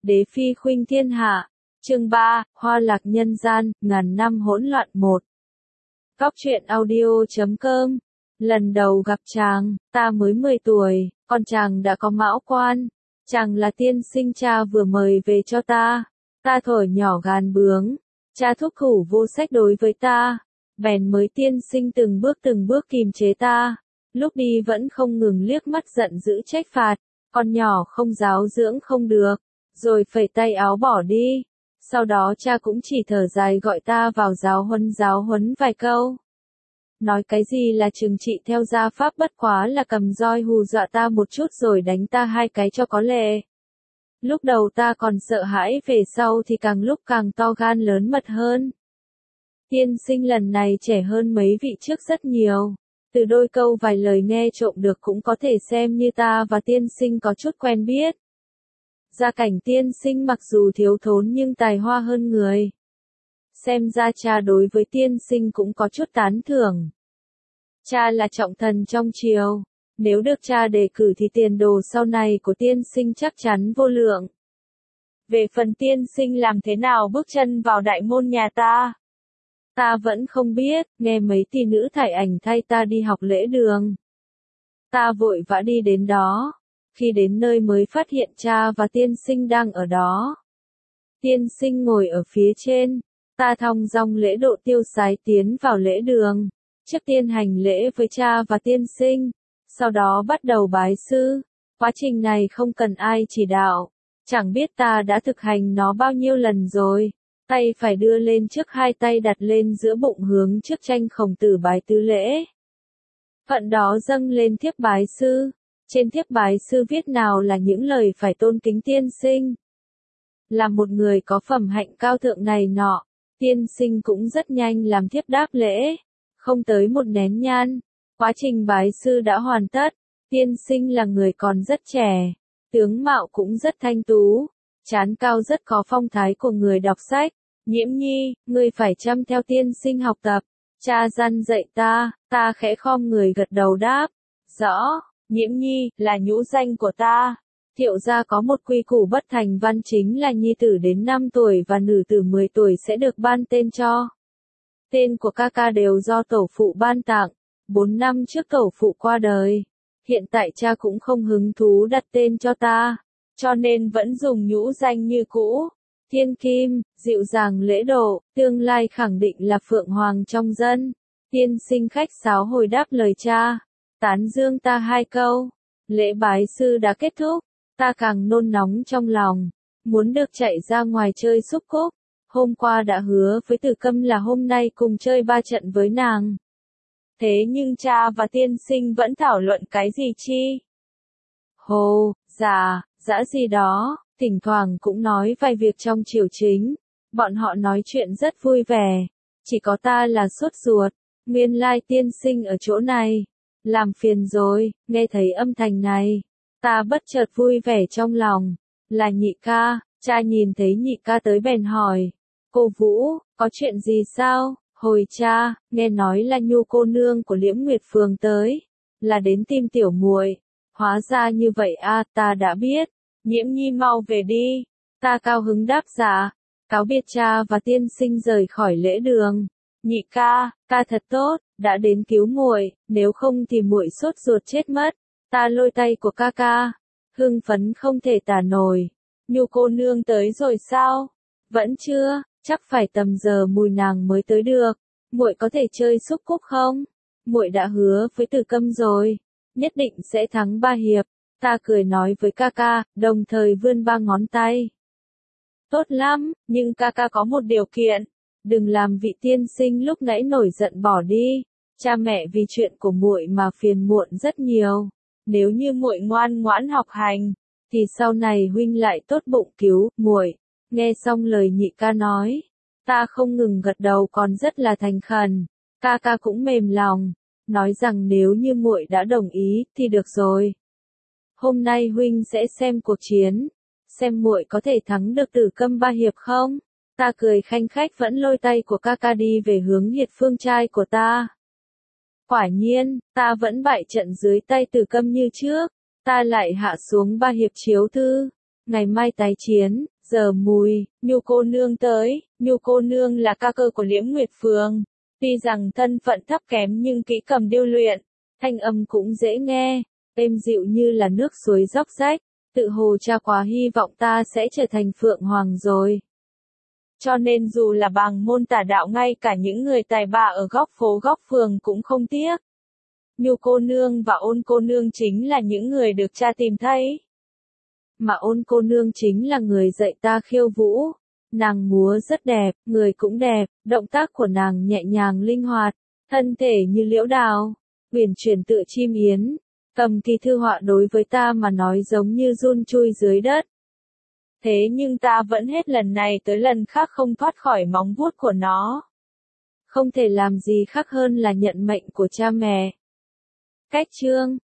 Đế phi khuynh thiên hạ. Chương 3, Hoa lạc nhân gian, ngàn năm hỗn loạn 1. Góc truyện audio.com. Lần đầu gặp chàng, ta mới 10 tuổi, còn chàng đã có mão quan. Chàng là tiên sinh cha vừa mời về cho ta. Ta thổi nhỏ gàn bướng. Cha thúc thủ vô sách đối với ta. Bèn mới tiên sinh từng bước kìm chế ta. Lúc đi vẫn không ngừng liếc mắt giận dữ trách phạt. Con nhỏ không giáo dưỡng không được. Rồi phẩy tay áo bỏ đi. Sau đó cha cũng chỉ thở dài gọi ta vào giáo huấn vài câu. Nói cái gì là trừng trị theo gia pháp, bất quá là cầm roi hù dọa ta một chút rồi đánh ta 2 cái cho có lệ. Lúc đầu ta còn sợ hãi, về sau thì càng lúc càng to gan lớn mật hơn. Tiên sinh lần này trẻ hơn mấy vị trước rất nhiều. Từ đôi câu vài lời nghe trộm được cũng có thể xem như ta và tiên sinh có chút quen biết. Gia cảnh tiên sinh mặc dù thiếu thốn nhưng tài hoa hơn người. Xem ra cha đối với tiên sinh cũng có chút tán thưởng. Cha là trọng thần trong triều. Nếu được cha đề cử thì tiền đồ sau này của tiên sinh chắc chắn vô lượng. Về phần tiên sinh làm thế nào bước chân vào đại môn nhà ta vẫn không biết, nghe mấy tỷ nữ thải ảnh thay ta đi học lễ đường. Ta vội vã đi đến đó. Khi đến nơi mới phát hiện cha và tiên sinh đang ở đó. Tiên sinh ngồi ở phía trên. Ta thong dong lễ độ tiêu sái tiến vào lễ đường. Trước tiên hành lễ với cha và tiên sinh. Sau đó bắt đầu bái sư. Quá trình này không cần ai chỉ đạo. Chẳng biết ta đã thực hành nó bao nhiêu lần rồi. Tay phải đưa lên trước, 2 tay đặt lên giữa bụng hướng trước tranh Khổng Tử bái tứ lễ. Phận đó dâng lên thiếp bái sư. Trên thiếp bái sư viết nào là những lời phải tôn kính tiên sinh. Là một người có phẩm hạnh cao thượng này nọ, tiên sinh cũng rất nhanh làm thiếp đáp lễ. Không tới 1 nén nhang, quá trình bái sư đã hoàn tất. Tiên sinh là người còn rất trẻ, tướng mạo cũng rất thanh tú, trán cao rất có phong thái của người đọc sách. Nhiễm nhi, ngươi phải chăm theo tiên sinh học tập. Cha răn dạy ta khẽ khom người gật đầu đáp. Rõ. Nhiễm nhi, là nhũ danh của ta. Thiệu gia có một quy củ bất thành văn, chính là nhi tử đến 5 tuổi và nữ tử 10 tuổi sẽ được ban tên cho. Tên của ca đều do tổ phụ ban tặng. 4 năm trước tổ phụ qua đời. Hiện tại cha cũng không hứng thú đặt tên cho ta, cho nên vẫn dùng nhũ danh như cũ. Thiên kim, dịu dàng lễ độ, tương lai khẳng định là phượng hoàng trong dân. Tiên sinh khách sáo hồi đáp lời cha. Tán dương ta 2 câu. Lễ bái sư đã kết thúc. Ta càng nôn nóng trong lòng. Muốn được chạy ra ngoài chơi xúc cúc. Hôm qua đã hứa với Tử Câm là hôm nay cùng chơi 3 trận với nàng. Thế nhưng cha và tiên sinh vẫn thảo luận cái gì chi? Hồ, dã gì đó, thỉnh thoảng cũng nói vài việc trong triều chính. Bọn họ nói chuyện rất vui vẻ. Chỉ có ta là sốt ruột. Nguyên lai tiên sinh ở chỗ này. Làm phiền rồi, nghe thấy âm thanh này. Ta bất chợt vui vẻ trong lòng. Là nhị ca. Cha nhìn thấy nhị ca tới bèn hỏi. Cô Vũ, có chuyện gì sao? Hồi cha, nghe nói là Nhu cô nương của Liễm Nguyệt Phường tới. Là đến tìm tiểu muội. Hóa ra như vậy à, ta đã biết. Nhiễm nhi mau về đi. Ta cao hứng đáp dạ. Cáo biệt cha và tiên sinh rời khỏi lễ đường. Nhị ca thật tốt, đã đến cứu muội, nếu không thì muội sốt ruột chết mất. Ta lôi tay của ca, hưng phấn không thể tả nổi. Nhu cô nương tới rồi sao? Vẫn chưa, chắc phải tầm giờ mùi nàng mới tới được. Muội có thể chơi xúc cúc không? Muội đã hứa với Tử Câm rồi, nhất định sẽ thắng 3 hiệp. Ta cười nói với ca, đồng thời vươn 3 ngón tay. Tốt lắm, nhưng ca có một điều kiện. Đừng làm vị tiên sinh lúc nãy nổi giận bỏ đi. Cha mẹ vì chuyện của muội mà phiền muộn rất nhiều. Nếu như muội ngoan ngoãn học hành, thì sau này huynh lại tốt bụng cứu muội. Nghe xong lời nhị ca nói, ta không ngừng gật đầu còn rất là thành khẩn. Ca cũng mềm lòng, nói rằng nếu như muội đã đồng ý thì được rồi. Hôm nay huynh sẽ xem cuộc chiến, xem muội có thể thắng được Tử Câm 3 hiệp không? Ta cười khanh khách vẫn lôi tay của ca đi về hướng Hiệt Phương trai của ta. Quả nhiên, ta vẫn bại trận dưới tay Tử Câm như trước. Ta lại hạ xuống 3 hiệp chiếu thư. Ngày mai tái chiến, Giờ mùi, Nhu cô nương tới, Nhu cô nương là ca cơ của Liễm Nguyệt Phường. Tuy rằng thân phận thấp kém nhưng kỹ cầm điêu luyện, thanh âm cũng dễ nghe, êm dịu như là nước suối róc rách, tự hồ cha quá hy vọng ta sẽ trở thành Phượng Hoàng rồi. Cho nên dù là bàng môn tà đạo ngay cả những người tài ba ở góc phố góc phường cũng không tiếc. Nhu cô nương và Ôn cô nương chính là những người được cha tìm thấy. Mà Ôn cô nương chính là người dạy ta khiêu vũ. Nàng múa rất đẹp, người cũng đẹp, động tác của nàng nhẹ nhàng linh hoạt, thân thể như liễu đào, uyển chuyển tựa chim yến. Cầm kỳ thư họa đối với ta mà nói giống như giun chui dưới đất. Thế nhưng ta vẫn hết lần này tới lần khác không thoát khỏi móng vuốt của nó. Không thể làm gì khác hơn là nhận mệnh của cha mẹ. Cách chương